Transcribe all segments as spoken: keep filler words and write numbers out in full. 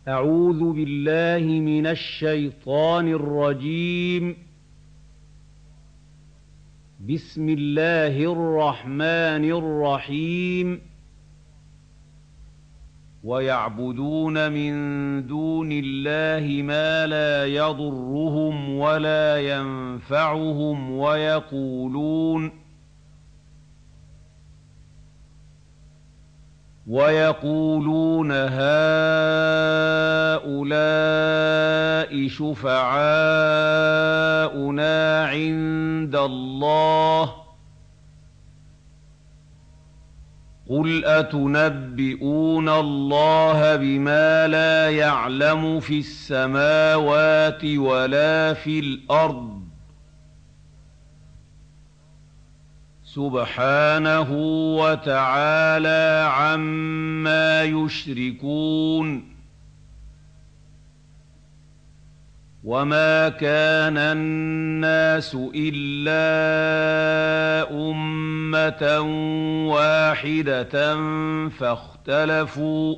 أعوذ بالله من الشيطان الرجيم. بسم الله الرحمن الرحيم. ويعبدون من دون الله ما لا يضرهم ولا ينفعهم ويقولون ويقولون هؤلاء شفعاؤنا عند الله قل أتنبئون الله بما لا يعلم في السماوات ولا في الأرض سبحانه وتعالى عما يشركون. وما كان الناس إلا أمة واحدة فاختلفوا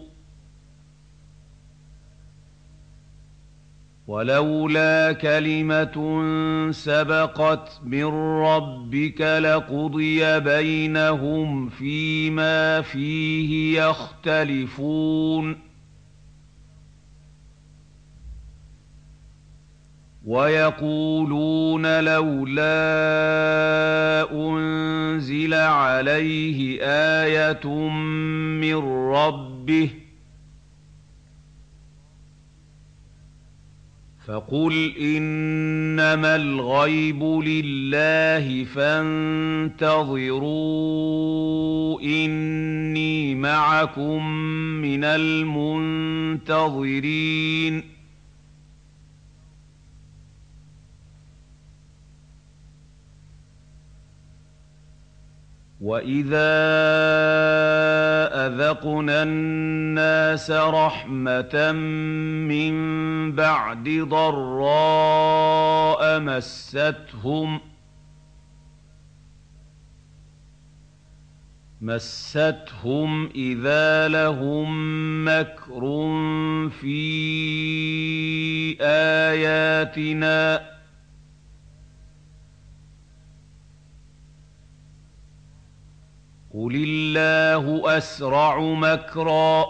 ولولا كلمة سبقت من ربك لقضي بينهم فيما فيه يختلفون. ويقولون لولا أنزل عليه آية من ربه فقل إنما الغيب لله فانتظروا إني معكم من المنتظرين. وإذا أذقنا الناس رحمة من بعد ضراء مستهم مستهم إذا لهم مكر في آياتنا قل الله أسرع مكرا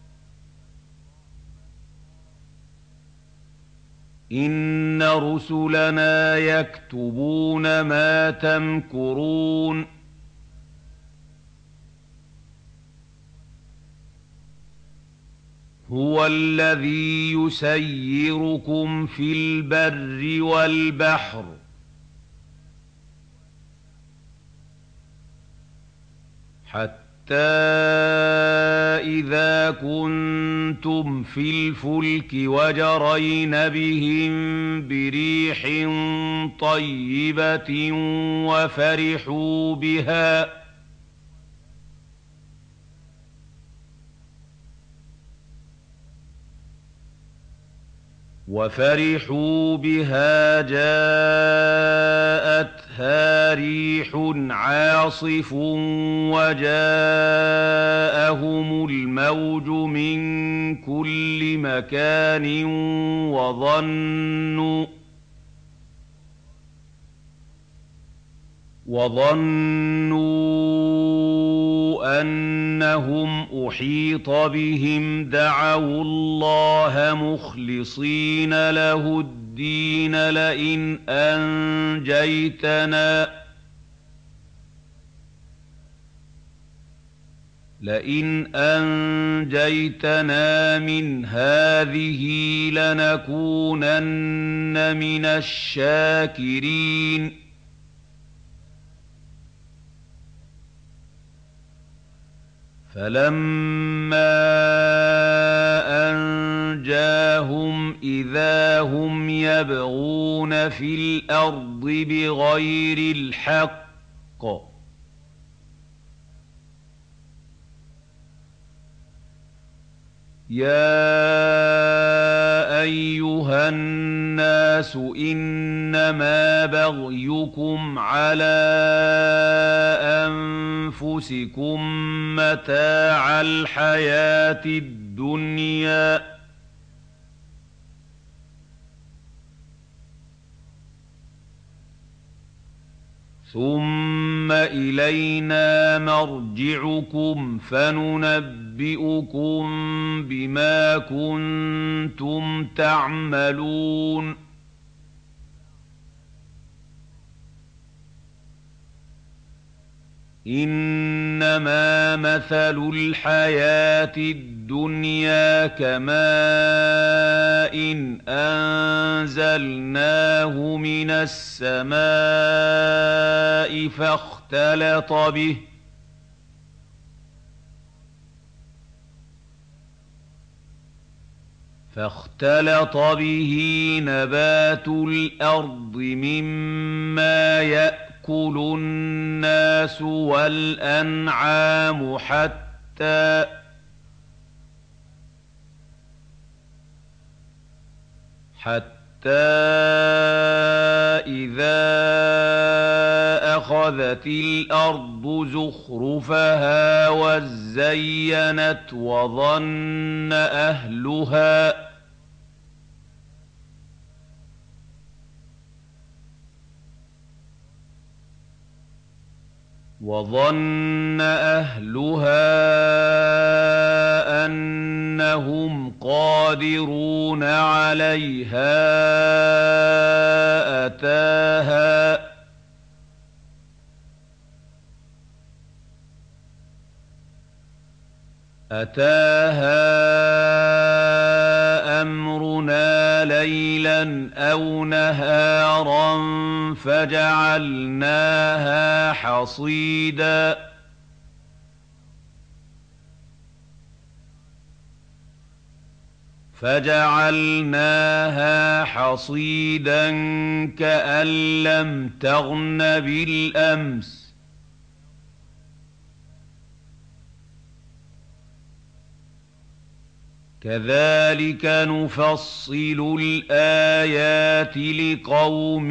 إن رسلنا يكتبون ما تمكرون. هو الذي يسيركم في البر والبحر حتى إذا كنتم في الفلك وجرين بهم بريح طيبة وفرحوا بها وفرحوا بها جاءتها ريح عاصف وجاءهم الموج من كل مكان وظنوا وظنوا أنهم أحيط بهم دعوا الله مخلصين له الدين لئن أنجيتنا لئن أنجيتنا من هذه لنكونن من الشاكرين. فلما أنجاهم إذا هم يبغون في الأرض بغير الحق يا أيها الناس إنما بغيكم على أنفسكم متاع الحياة الدنيا ثم إلينا مرجعكم فننبئكم بما كنتم تعملون إنما مثل الحياة الدنيا كماء إن أنزلناه من السماء فاختلط به فاختلط به نبات الأرض مما يأكل يأكل الناس والأنعام حتى حتى إذا أخذت الأرض زخرفها وزينت وظن أهلها وظن أهلها أنهم قادرون عليها أتاها أتاها أمرنا ليلا أو نهارا فجعلناها حصيدا فجعلناها حصيدا كأن لم تغن بالأمس كذلك نفصل الآيات لقوم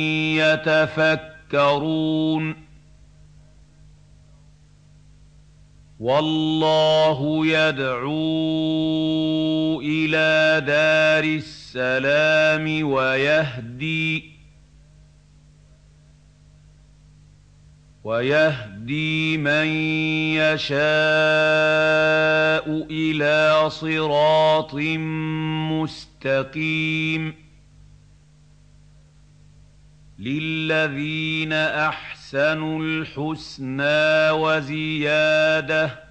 يتفكرون والله يدعو إلى دار السلام ويهدي ويهدي من يشاء إلى صراط مستقيم للذين أحسنوا الحسنى وزيادة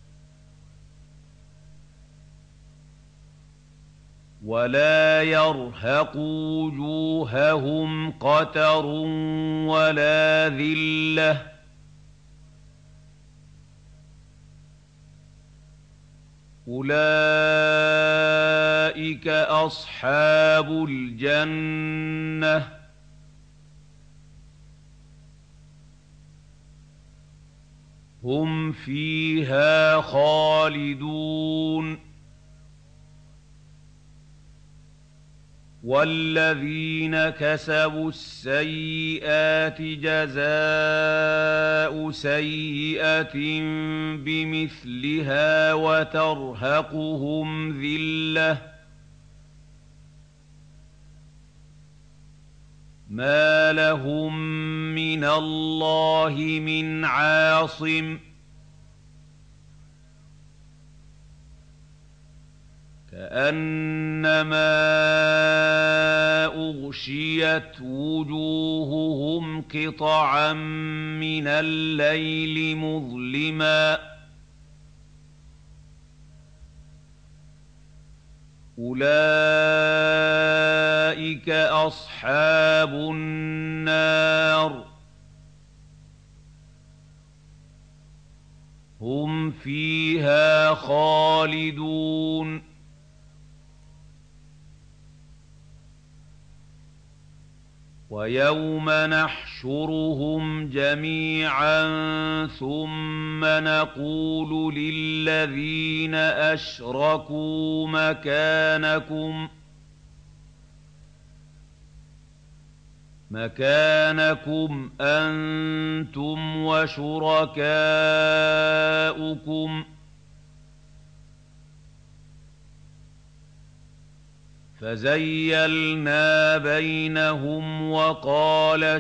ولا يرهق وجوههم قتر ولا ذلة أولئك أصحاب الجنة هم فيها خالدون والذين كسبوا السيئات جزاء سيئة بمثلها وترهقهم ذلة ما لهم من الله من عاصم كأنما أغشيت وجوههم قطعا من الليل مظلما أولئك أصحاب النار هم فيها خالدون ويوم نحشرهم جميعا ثم نقول للذين أشركوا مكانكم مكانكم أنتم وشركاؤكم فَزَيَّلْنَا بَيْنَهُمْ وَقَالَ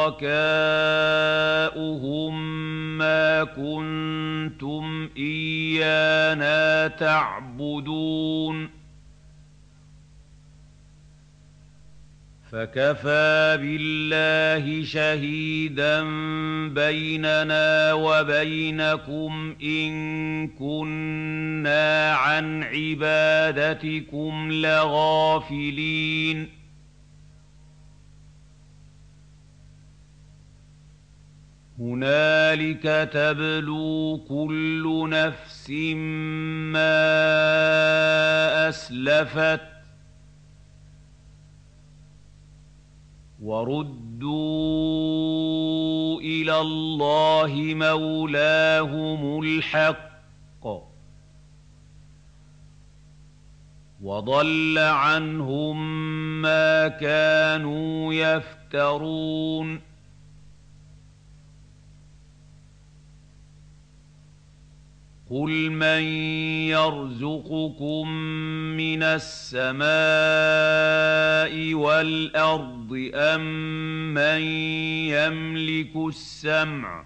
شُرَكَاؤُهُم مَّا كُنتُمْ إِيَّانَا تَعْبُدُونَ فَكَفَىٰ بِاللَّهِ شَهِيدًا بَيْنَنَا وَبَيْنَكُمْ إِن كُنَّا عَنْ عِبَادَتِكُمْ لَغَافِلِينَ هُنَالِكَ تَبْلُو كُلُّ نَفْسٍ مَّا أَسْلَفَتْ وَرُدُّوا إِلَى اللَّهِ مَوْلَاهُمُ الْحَقِّ وَضَلَّ عَنْهُم مَّا كَانُوا يَفْتَرُونَ قُلْ مَن يَرْزُقُكُم مِّنَ السَّمَاءِ وَالْأَرْضِ أَمَّن يَمْلِكُ السَّمْعَ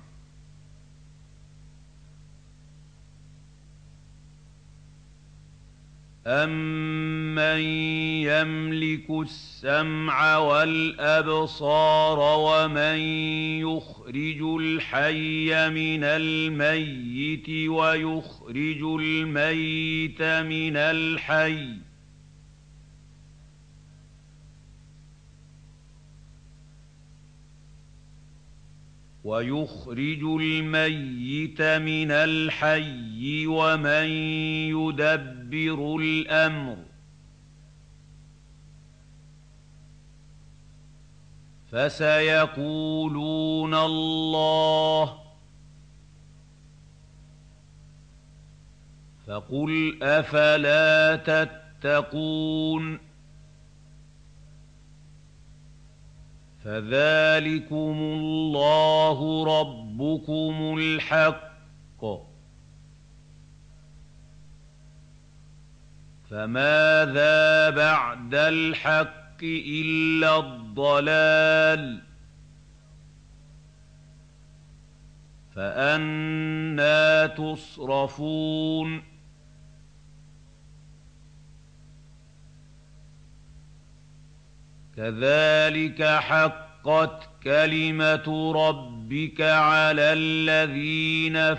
أَمَّن يَمْلِكُ السَّمْعَ وَالْأَبْصَارَ وَمَن يُخْرِجُ الْحَيَّ مِنَ الْمَيِّتِ وَيُخْرِجُ الْمَيِّتَ مِنَ الْحَيِّ ۚ وَيُخْرِجُ الْمَيِّتَ مِنَ الْحَيِّ وَمَن يُدَبِّرُ الْأَمْرَ ۚ فَسَيَقُولُونَ اللَّهُ ۚ فَقُلْ أَفَلَا تَتَّقُونَ فَذَٰلِكُمُ اللَّهُ رَبُّكُمُ الْحَقُّ ۖ فَمَاذَا بَعْدَ الْحَقِّ إِلَّا الضَّلَالُ ۖ فَأَنَّىٰ تُصْرَفُونَ كَذَٰلِكَ حَقَّتْ كَلِمَةُ رَبِّكَ عَلَى الَّذِينَ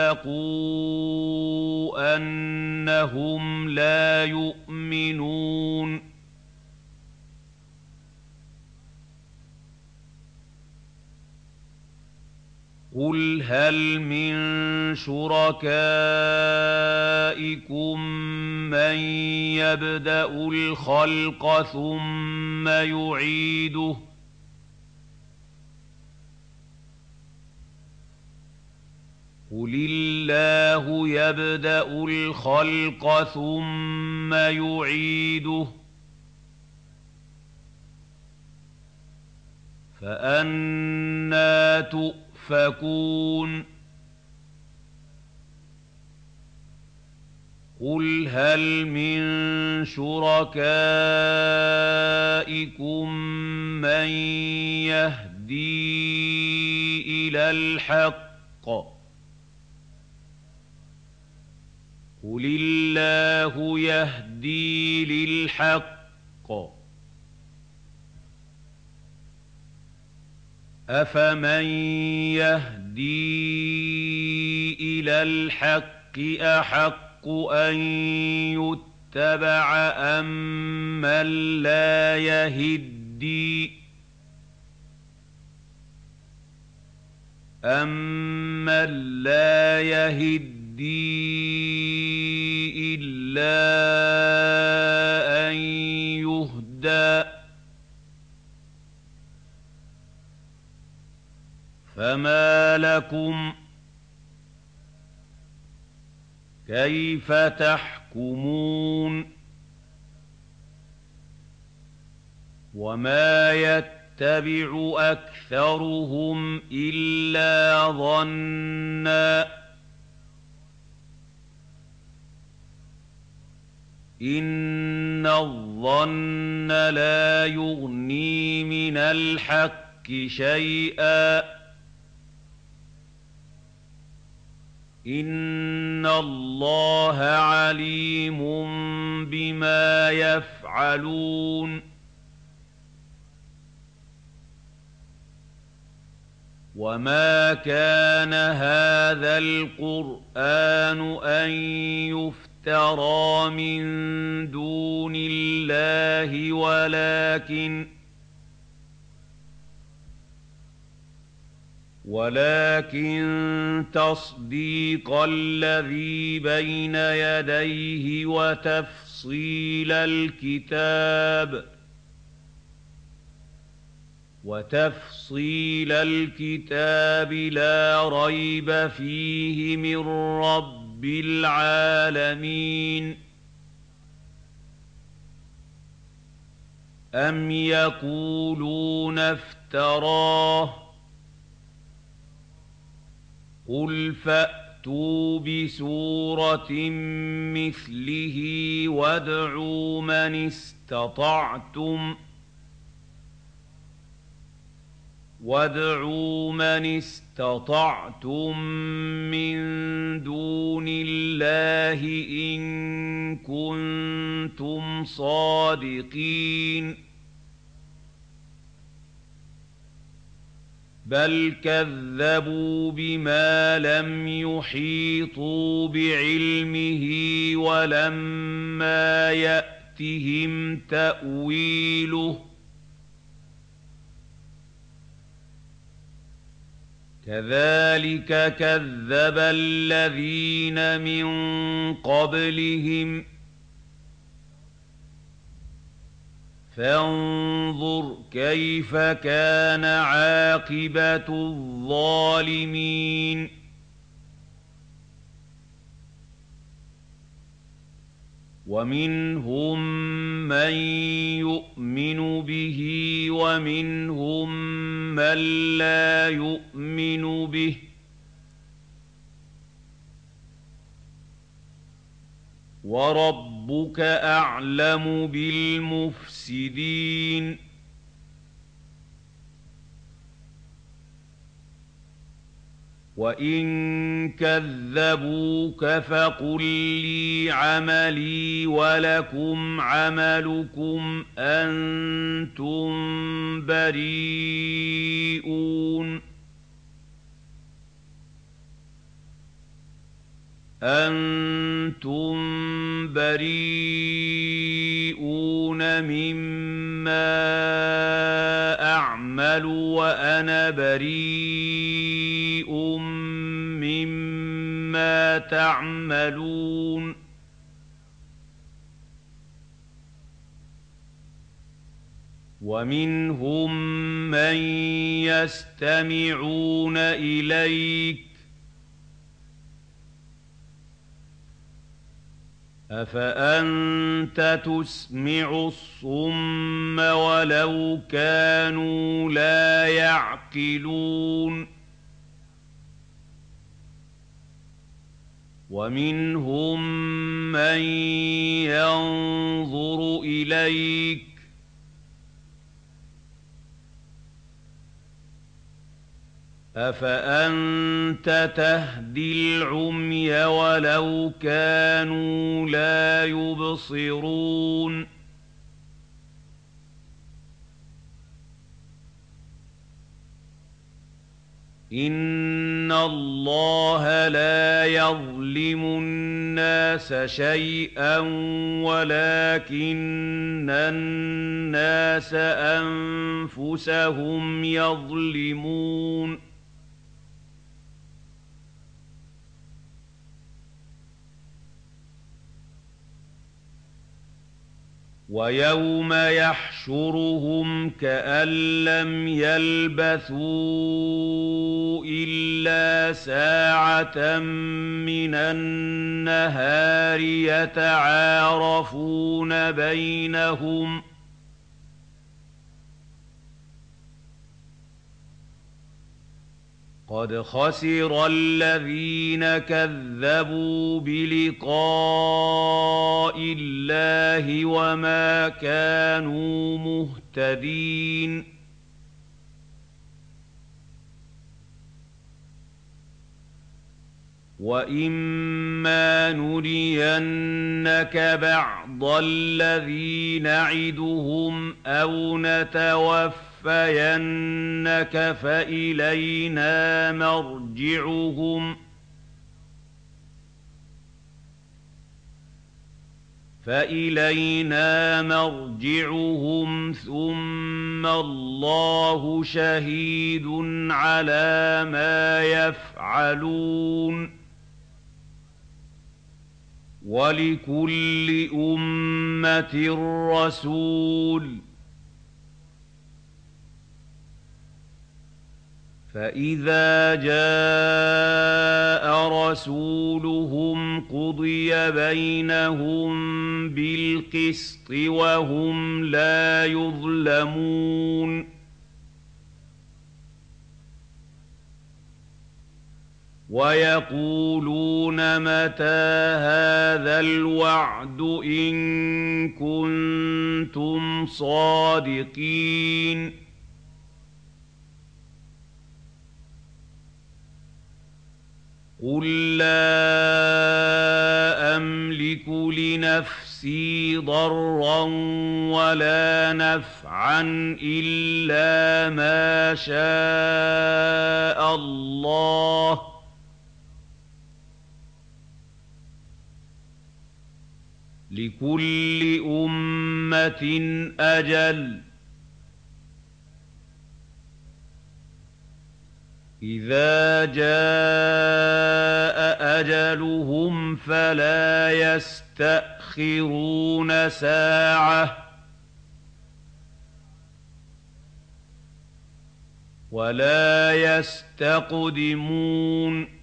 فَسَقُوا أَنَّهُمْ لَا يُؤْمِنُونَ قُلْ هَلْ مِن شُرَكَائِكُم مَّن يَبْدَأُ الْخَلْقَ ثُمَّ يُعِيدُهُ ۚ قُلِ اللَّهُ يَبْدَأُ الْخَلْقَ ثُمَّ يُعِيدُهُ ۖ فَأَنَّىٰ تُؤْفَكُونَ قُلْ هَلْ مِن شُرَكَائِكُم مَّن يَهْدِي إِلَى الْحَقِّ ۚ قُلِ اللَّهُ يَهْدِي لِلْحَقِّ ۗ أَفَمَن يَهْدِي إِلَى الْحَقِّ أَحَقُّ أَن يُتَّبَعَ أَمَّن لَّا يَهِدِّي أَمَّن لَّا يَهِدِّي إِلَّا أَن يُهْدَىٰ ۖ فَمَا لَكُمْ كَيْفَ تَحْكُمُونَ وَمَا يَتَّبِعُ أَكْثَرُهُمْ إِلَّا ظَنًّا ۚ إِنَّ الظَّنَّ الظَّنَّ لَا يُغْنِي مِنَ الْحَقِّ شَيْئًا ۚ إِنَّ اللَّهَ عَلِيمٌ بِمَا يَفْعَلُونَ وَمَا كَانَ هَٰذَا الْقُرْآنُ أَن يُفْتَرَىٰ مِن دُونِ اللَّهِ وَلَٰكِن وَلَٰكِن تَصْدِيقَ الَّذِي بَيْنَ يَدَيْهِ وَتَفْصِيلَ الْكِتَابِ وَتَفْصِيلَ الْكِتَابِ لَا رَيْبَ فِيهِ مِن رَّبِّ الْعَالَمِينَ أَمْ يَقُولُونَ افْتَرَاهُ ۖ قُلْ فَأْتُوا بِسُورَةٍ مِّثْلِهِ وَادْعُوا مَنِ اسْتَطَعْتُم وَادْعُوا مَنِ اسْتَطَعْتُم مِّن دُونِ اللَّهِ إِن كُنتُمْ صَادِقِينَ بَلْ كَذَّبُوا بِمَا لَمْ يُحِيطُوا بِعِلْمِهِ وَلَمَّا يَأْتِهِمْ تَأْوِيلُهُ ۚ كَذَٰلِكَ كَذَّبَ الَّذِينَ مِن قَبْلِهِمْ ۚ فَانظُرْ كَيْفَ كَانَ عَاقِبَةُ الظَّالِمِينَ وَمِنْهُم مَّن يُؤْمِنُ بِهِ وَمِنْهُم مَّن لَّا يُؤْمِنُ بِهِ ۚ وَرَبُّكَ أَعْلَمُ بِالْمُفْسِدِينَ وَإِن كَذَّبُوكَ فَقُل لِّي عَمَلِي وَلَكُمْ عَمَلُكُمْ أَنتُم بَرِيئُونَ أَنتُم بَرِيئُونَ مِمَّا أَعْمَلُ وَأَنَا بَرِيءٌ مِّمَّا تَعْمَلُونَ وَمِنْهُم مَّن يَسْتَمِعُونَ إِلَيْكَ أَفَأَنتَ تُسْمِعُ الصُّمَّ وَلَوْ كَانُوا لَا يَعْقِلُونَ وَمِنْهُم مَّن يَنظُرُ إِلَيْكَ أَفَأَنتَ تَهْدِي الْعُمْيَ وَلَوْ كَانُوا لَا يُبْصِرُونَ إِنَّ اللَّهَ لَا يَظْلِمُ النَّاسَ شَيْئًا وَلَٰكِنَّ النَّاسَ أَنفُسَهُمْ يَظْلِمُونَ وَيَوْمَ يَحْشُرُهُمْ كَأَن لَّمْ يَلْبَثُوا إِلَّا سَاعَةً مِّنَ النَّهَارِ يَتَعَارَفُونَ بَيْنَهُمْ ۚ قد خسر الذين كذبوا بلقاء الله وما كانوا مهتدين وَإِمَّا نُرِيَنَّكَ بَعْضَ الَّذِي نَعِدُهُمْ أَوْ نَتَوَفَّيَنَّكَ فَإِلَيْنَا مَرْجِعُهُمْ فَإِلَيْنَا مَرْجِعُهُمْ ثُمَّ اللَّهُ شَهِيدٌ عَلَىٰ مَا يَفْعَلُونَ وَلِكُلِّ أُمَّةٍ رَّسُولٌ ۖ فَإِذَا جَاءَ رَسُولُهُمْ قُضِيَ بَيْنَهُم بِالْقِسْطِ وَهُمْ لَا يُظْلَمُونَ وَيَقُولُونَ مَتَىٰ هَٰذَا الْوَعْدُ إِن كُنتُمْ صَادِقِينَ قُل لَّا أَمْلِكُ لِنَفْسِي ضَرًّا وَلَا نَفْعًا إِلَّا مَا شَاءَ اللَّهُ ۗ لِكُلِّ أُمَّةٍ أَجَلٌ ۖ إِذَا جَاءَ أَجَلُهُمْ فَلَا يَسْتَأْخِرُونَ سَاعَةً ۖ وَلَا يَسْتَقْدِمُونَ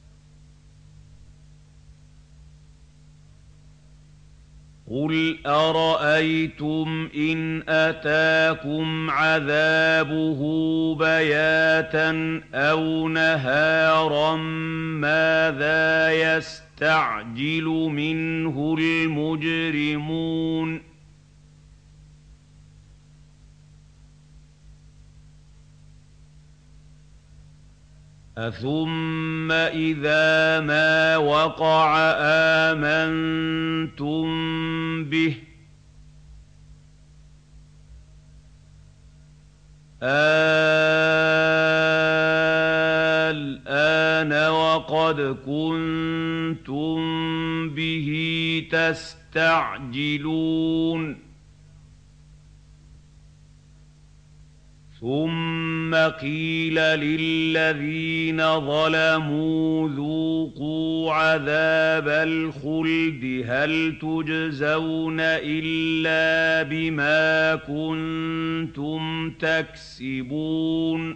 قُلْ أَرَأَيْتُمْ إِنْ أَتَاكُمْ عَذَابُهُ بَيَاتًا أَوْ نَهَارًا مَّاذَا يَسْتَعْجِلُ مِنْهُ الْمُجْرِمُونَ أَثُمَّ إِذَا مَا وَقَعَ آمَنتُم بِهِ ۚ الْآنَ وَقَدْ كُنتُم بِهِ تَسْتَعْجِلُونَ ثُمَّ قِيلَ لِلَّذِينَ ظَلَمُوا ذُوقُوا عَذَابَ الْخُلْدِ هَلْ تُجْزَوْنَ إِلَّا بِمَا كُنتُمْ تَكْسِبُونَ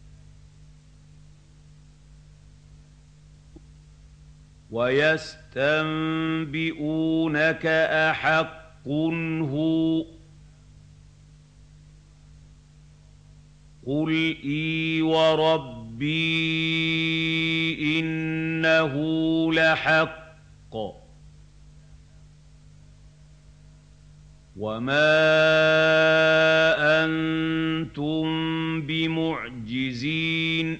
وَيَسْتَنبِئُونَكَ أَحَقٌّ هُوَ ۖ قُلْ إِي وَرَبِّي إِنَّهُ لَحَقٌّ ۖ وَمَا أَنتُم بِمُعْجِزِينَ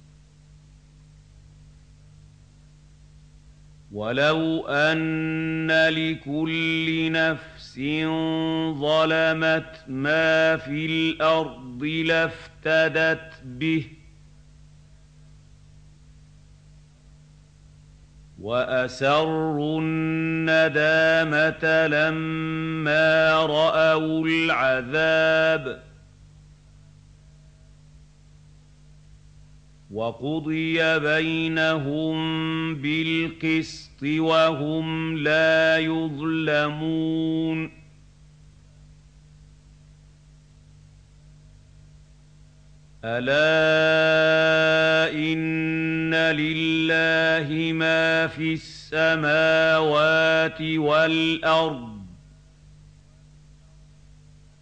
وَلَوْ أَنَّ لِكُلِّ نَفْسٍ ظَلَمَتْ مَا فِي الْأَرْضِ لَافْتَدَتْ بِهِ ۗ وَأَسَرُّوا النَّدَامَةَ لَمَّا رَأَوُا الْعَذَابَ ۖ وَقُضِيَ بَيْنَهُم بِالْقِسْطِ وَهُمْ لَا يُظْلَمُونَ أَلَا إِنَّ لِلَّهِ مَا فِي السَّمَاوَاتِ وَالْأَرْضِ ۗ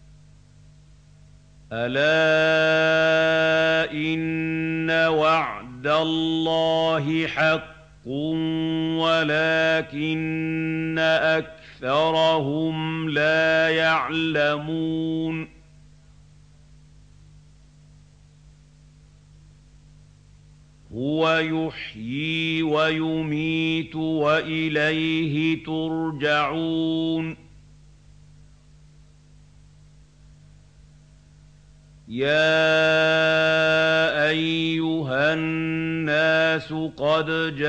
أَلَا إِنَّ وَعْدَ وعد اللَّهِ حَقٌّ وَلَٰكِنَّ أَكْثَرَهُمْ لَا يَعْلَمُونَ هُوَ يُحْيِي وَيُمِيتُ وَإِلَيْهِ تُرْجَعُونَ يَا أَيُّهَا النَّاسُ قَدْ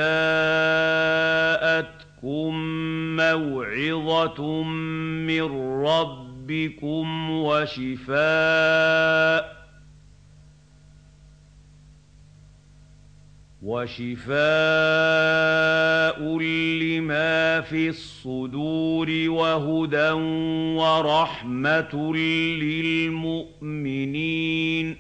جَاءَتْكُم مَّوْعِظَةٌ مِّن رَّبِّكُمْ وَشِفَاءٌ وَشِفَاءٌ لِّمَا فِي الصُّدُورِ وَهُدًى وَرَحْمَةٌ لِّلْمُؤْمِنِينَ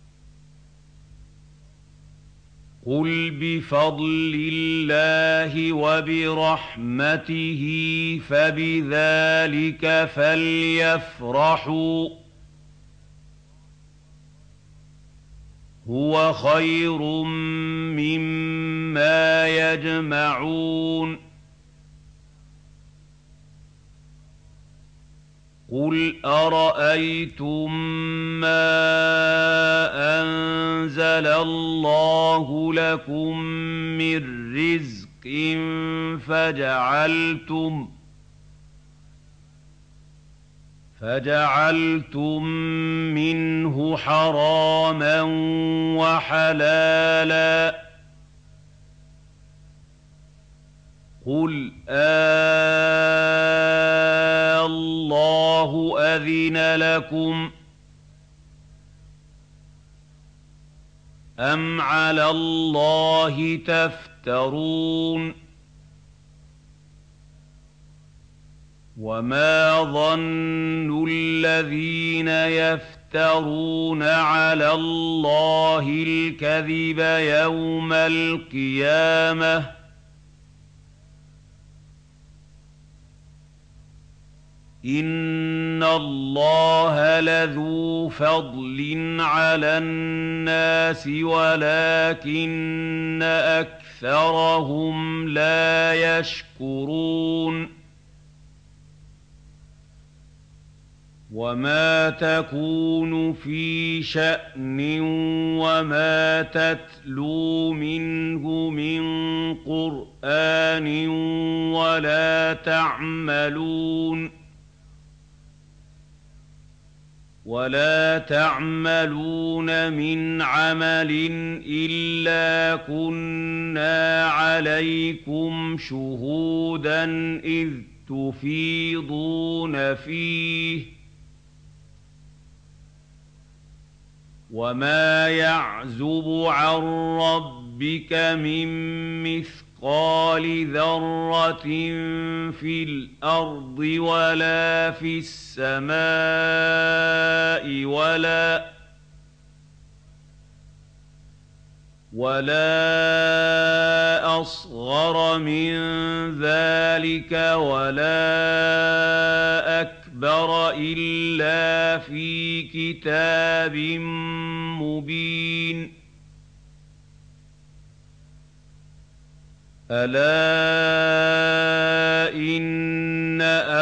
قُلْ بِفَضْلِ اللَّهِ وَبِرَحْمَتِهِ فَبِذَٰلِكَ فَلْيَفْرَحُوا هُوَ خَيْرٌ مِّمَّا يَجْمَعُونَ قُلْ أَرَأَيْتُم مَّا أَنزَلَ اللَّهُ لَكُم مِّن رِّزْقٍ فَجَعَلْتُم فَجَعَلْتُم مِّنْهُ حَرَامًا وَحَلَالًا قُلْ آللَّهُ أَذِنَ لَكُمْ أَمْ عَلَى اللَّهِ تَفْتَرُونَ وَمَا ظَنُّ الَّذِينَ يَفْتَرُونَ عَلَى اللَّهِ الْكَذِبَ يَوْمَ الْقِيَامَةِ إِنَّ اللَّهَ لَذُو فَضْلٍ عَلَى النَّاسِ وَلَٰكِنَّ أَكْثَرَهُمْ لَا يَشْكُرُونَ وَمَا تَكُونُ فِي شَأْنٍ وَمَا تَتْلُو مِنْهُ مِنْ قُرْآنٍ وَلَا تَعْمَلُونَ وَلَا تَعْمَلُونَ مِنْ عَمَلٍ إِلَّا كُنَّا عَلَيْكُمْ شُهُودًا إِذْ تُفِيضُونَ فِيهِ وَمَا يَعْزُبُ عَن رَّبِّكَ مِن مِّثْقَالِ ذَرَّةٍ فِي الْأَرْضِ وَلَا فِي السَّمَاءِ وَلَا وَلَا أَصْغَرَ مِن ذَٰلِكَ وَلَا أَكْبَرَ إِلَّا فِي كِتَابٍ مُّبِينٍ أَلَا إِنَّ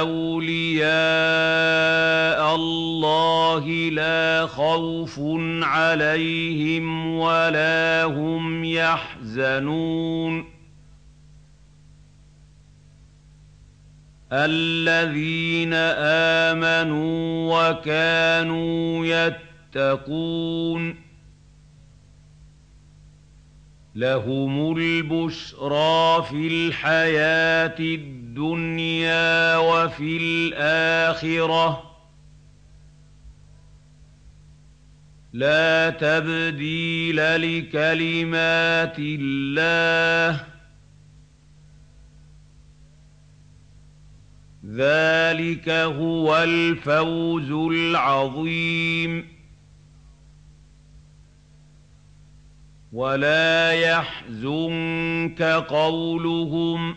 أَوْلِيَاءَ اللَّهِ لَا خَوْفٌ عَلَيْهِمْ وَلَا هُمْ يَحْزَنُونَ الَّذِينَ آمَنُوا وَكَانُوا يَتَّقُونَ لَهُمُ الْبُشْرَىٰ فِي الْحَيَاةِ الدُّنْيَا وَفِي الْآخِرَةِ ۖ لَا تَبْدِيلَ لِكَلِمَاتِ اللَّهِ ۚ ذَٰلِكَ هُوَ الْفَوْزُ الْعَظِيمُ وَلَا يَحْزُنكَ قَوْلُهُمْ ۘ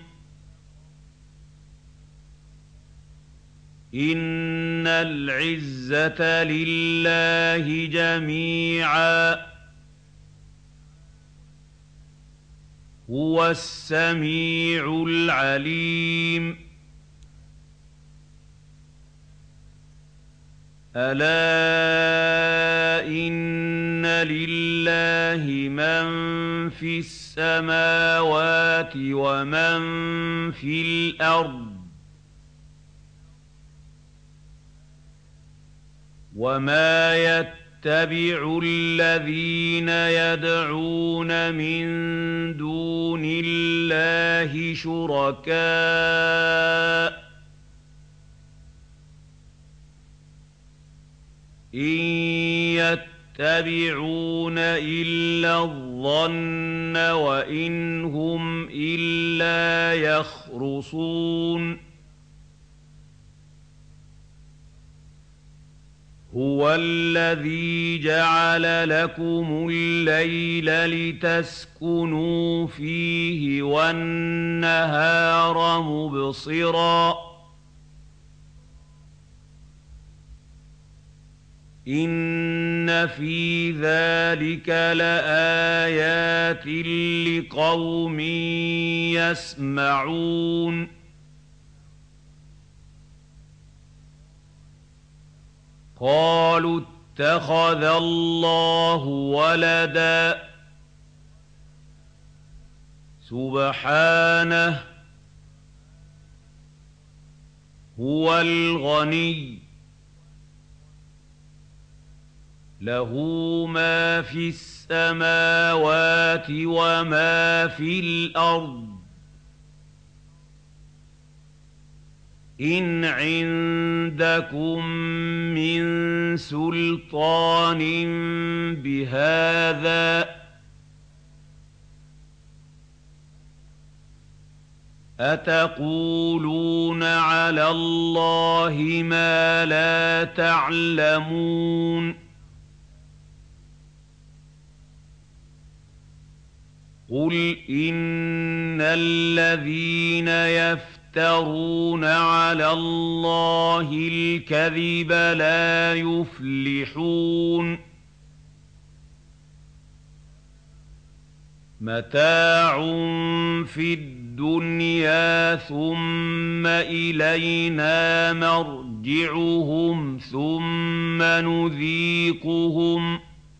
إِنَّ الْعِزَّةَ لِلَّهِ جَمِيعًا هُوَ السَّمِيعُ الْعَلِيمُ أَلَا إِنَّ لِلَّهِ مَن فِي السَّمَاوَاتِ وَمَن فِي الْأَرْضِ وَمَا يَتَّبِعُ الَّذِينَ يَدْعُونَ مِن دُونِ اللَّهِ شُرَكَاءَ إِن يَتَّبِعُونَ إِلَّا الظَّنَّ وَإِنْ هُمْ إِلَّا يَخْرُصُونَ هُوَ الَّذِي جَعَلَ لَكُمُ اللَّيْلَ لِتَسْكُنُوا فِيهِ وَالنَّهَارَ مُبْصِرًا ۚ إِنَّ فِي ذَٰلِكَ لَآيَاتٍ لِّقَوْمٍ يَسْمَعُونَ قَالُوا اتَّخَذَ اللَّهُ وَلَدًا سُبْحَانَهُ هُوَ الْغَنِيُّ لَهُ مَا فِي السَّمَاوَاتِ وَمَا فِي الْأَرْضِ إِنْ عِندَكُم مِّن سُلْطَانٍ بِهَٰذَا ۚ أَتَقُولُونَ عَلَى اللَّهِ مَا لَا تَعْلَمُونَ قُلْ إِنَّ الَّذِينَ يَفْتَرُونَ عَلَى اللَّهِ الْكَذِبَ لَا يُفْلِحُونَ مَتَاعٌ فِي الدُّنْيَا ثُمَّ إِلَيْنَا مَرْجِعُهُمْ ثُمَّ نُذِيقُهُمْ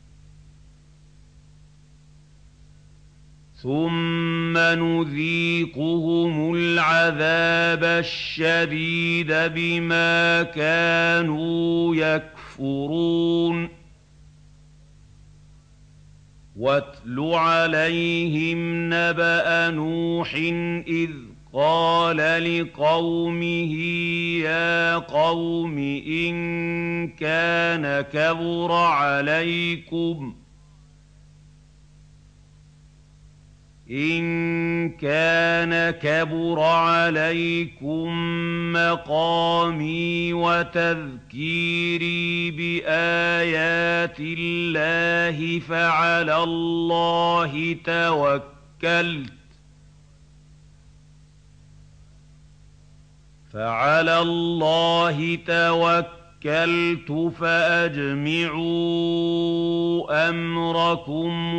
ثُمَّ نُذِيقُهُمُ الْعَذَابَ الشَّدِيدَ بِمَا كَانُوا يَكْفُرُونَ وَاتْلُ عَلَيْهِمْ نَبَأَ نُوحٍ إِذْ قَالَ لِقَوْمِهِ يَا قَوْمِ إِن كَانَ كَبُرَ عَلَيْكُمْ إِن كَانَ كَبُرَ عَلَيْكُم مَّقَامِي وَتَذْكِيرِي بِآيَاتِ اللَّهِ فَعَلَى اللَّهِ توكلت فَعَلَى اللَّهِ توكلت فَأَجْمِعُوا أَمْرَكُمْ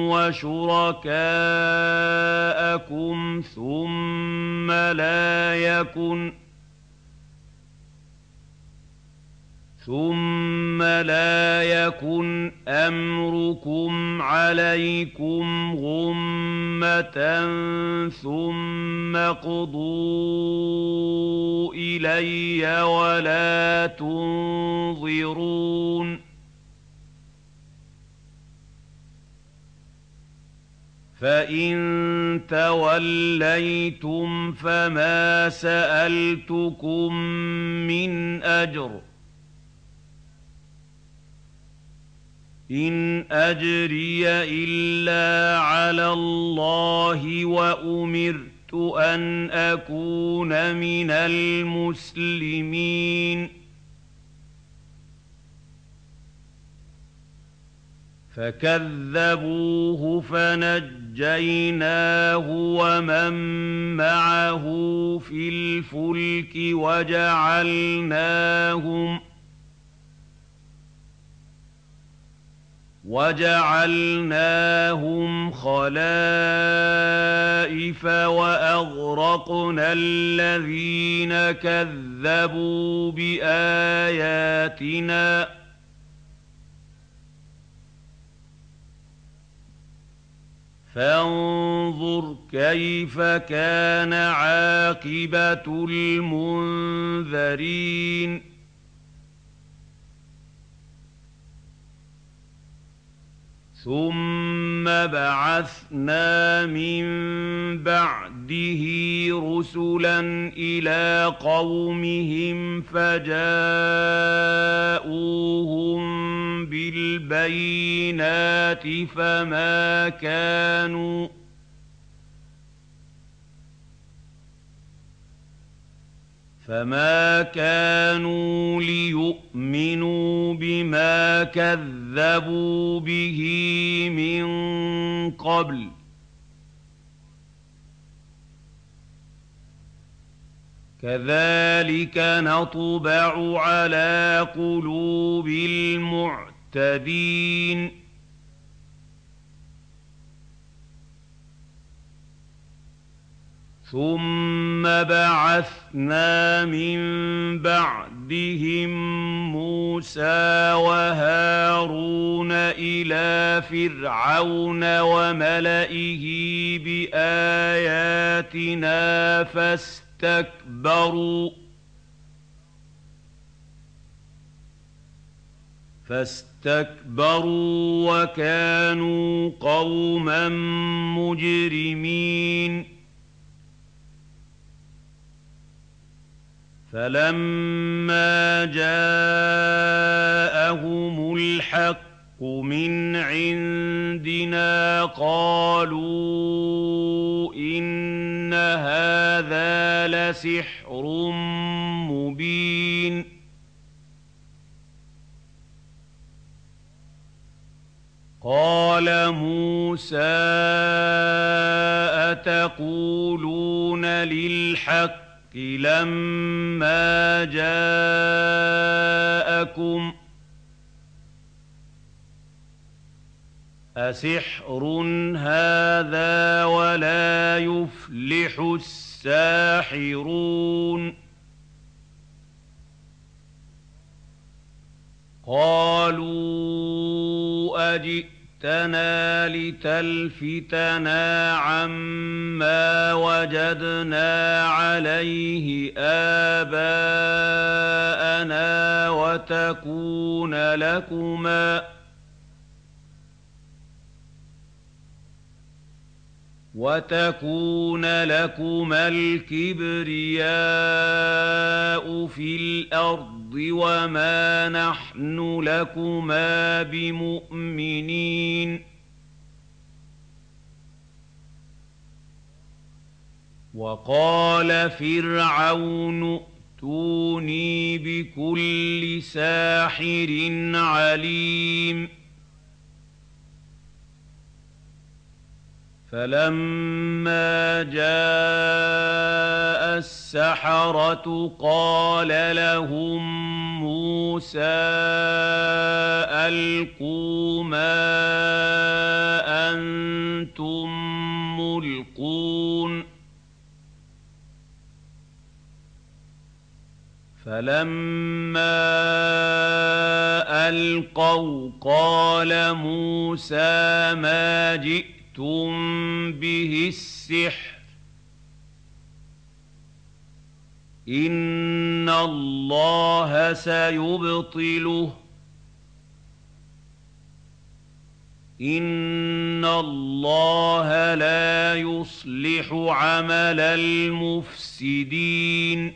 وَشُرَكَاءَكُمْ ثُمَّ لَا يَكُنْ ثُمَّ لَا يَكُنْ أَمْرُكُمْ عَلَيْكُمْ غُمَّةً ثُمَّ اقْضُوا إِلَيَّ وَلَا تُنظِرُونِ فَإِن تَوَلَّيْتُمْ فَمَا سَأَلْتُكُم مِّنْ أَجْرٍ ۖ إِنْ أَجْرِيَ إِلَّا عَلَى اللَّهِ وَأُمِرْتُ أَنْ أَكُونَ مِنَ الْمُسْلِمِينَ فَكَذَّبُوهُ فَنَجَّيْنَاهُ وَمَن مَّعَهُ فِي الْفُلْكِ وَجَعَلْنَاهُمْ وَجَعَلْنَاهُمْ خَلَائِفَ وَأَغْرَقْنَا الَّذِينَ كَذَّبُوا بِآيَاتِنَا فَانظُرْ كَيْفَ كَانَ عَاقِبَةُ الْمُنذَرِينَ ثُمَّ بَعَثْنَا مِن بَعْدِهِ رُسُلًا إِلَىٰ قَوْمِهِمْ فَجَاءُوهُم بِالْبَيِّنَاتِ فَمَا كَانُوا فما كانوا ليؤمنوا بما كذبوا به من قبل كذلك نطبع على قلوب المعتدين ثُمَّ بَعَثْنَا مِن بَعْدِهِم مُّوسَىٰ وَهَارُونَ إِلَىٰ فِرْعَوْنَ وَمَلَئِهِ بِآيَاتِنَا فَاسْتَكْبَرُوا فَاسْتَكْبَرُوا وَكَانُوا قَوْمًا مُّجْرِمِينَ فَلَمَّا جَاءَهُمُ الْحَقُّ مِنْ عِندِنَا قَالُوا إِنَّ هَٰذَا لَسِحْرٌ مُّبِينٌ قَالَ مُوسَىٰ أَتَقُولُونَ لِلْحَقِّ لَمَّا جَاءَكُمْ أَسِحْرٌ هَٰذَا وَلَا يُفْلِحُ السَّاحِرُونَ قَالُوا أَجِئْتَنَا لِتَلْفِتَنَا عَمَّا وَجَدْنَا عَلَيْهِ آبَاءَنَا وَتَكُونَ لَكُمَا وَتَكُونَ لَكُمَا الْكِبْرِيَاءُ فِي الْأَرْضِ وَمَا نَحْنُ لَكُمَا بِمُؤْمِنِينَ وَقَالَ فِرْعَوْنُ ائْتُونِي بِكُلِّ سَاحِرٍ عَلِيمٍ فَلَمَّا جَاءَ السَّحَرَةُ قَالَ لَهُم مُّوسَىٰ أَلْقُوا مَا أَنتُم مُّلْقُونَ فَلَمَّا أَلْقَوْا قَالَ مُوسَىٰ مَا جِئْتُم بِهِ السِّحْرُ إِنَّ اللَّهَ سَيُبْطِلُهُ إِنَّ اللَّهَ لَا يُصْلِحُ عَمَلَ الْمُفْسِدِينَ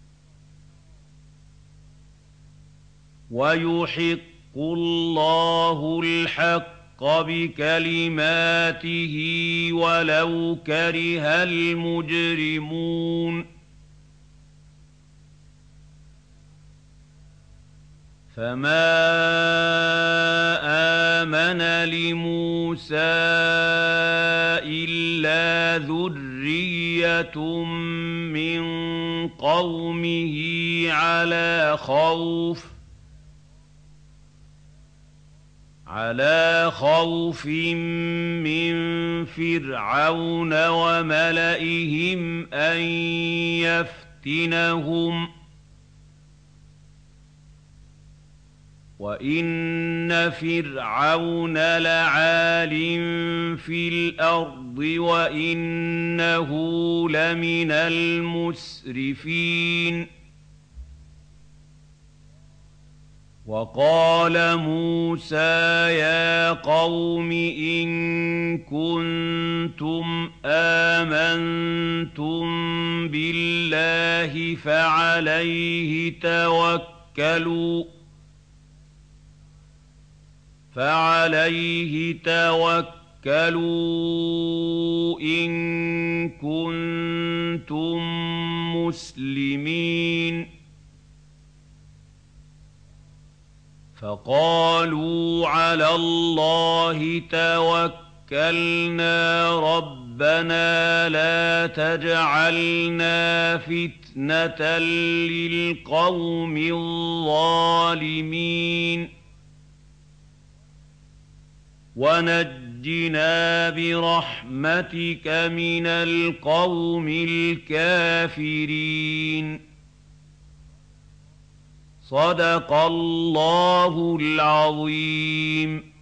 وَيُحِقُّ اللَّهُ الْحَقَّ بِكَلِمَاتِهِ وَلَوْ كَرِهَ الْمُجْرِمُونَ فَمَا آمَنَ لِمُوسَىٰ إِلَّا ذُرِّيَّةٌ مِّن قَوْمِهِ عَلَىٰ خَوْفٍ عَلَىٰ خَوْفٍ مِّن فِرْعَوْنَ وَمَلَئِهِمْ أَن يَفْتِنَهُمْ ۚ وَإِنَّ فِرْعَوْنَ لَعَالٍ فِي الْأَرْضِ وَإِنَّهُ لَمِنَ الْمُسْرِفِينَ وَقَالَ مُوسَىٰ يَا قَوْمِ إِن كُنتُمْ آمَنتُم بِاللَّهِ فَعَلَيْهِ تَوَكَّلُوا فَعَلَيْهِ تَوَكَّلُوا إِن كُنتُم مُّسْلِمِينَ فَقَالُوا عَلَى اللَّهِ تَوَكَّلْنَا رَبَّنَا لَا تَجْعَلْنَا فِتْنَةً لِّلْقَوْمِ الظَّالِمِينَ وَنَجِّنَا بِرَحْمَتِكَ مِنَ الْقَوْمِ الْكَافِرِينَ صدق الله العظيم.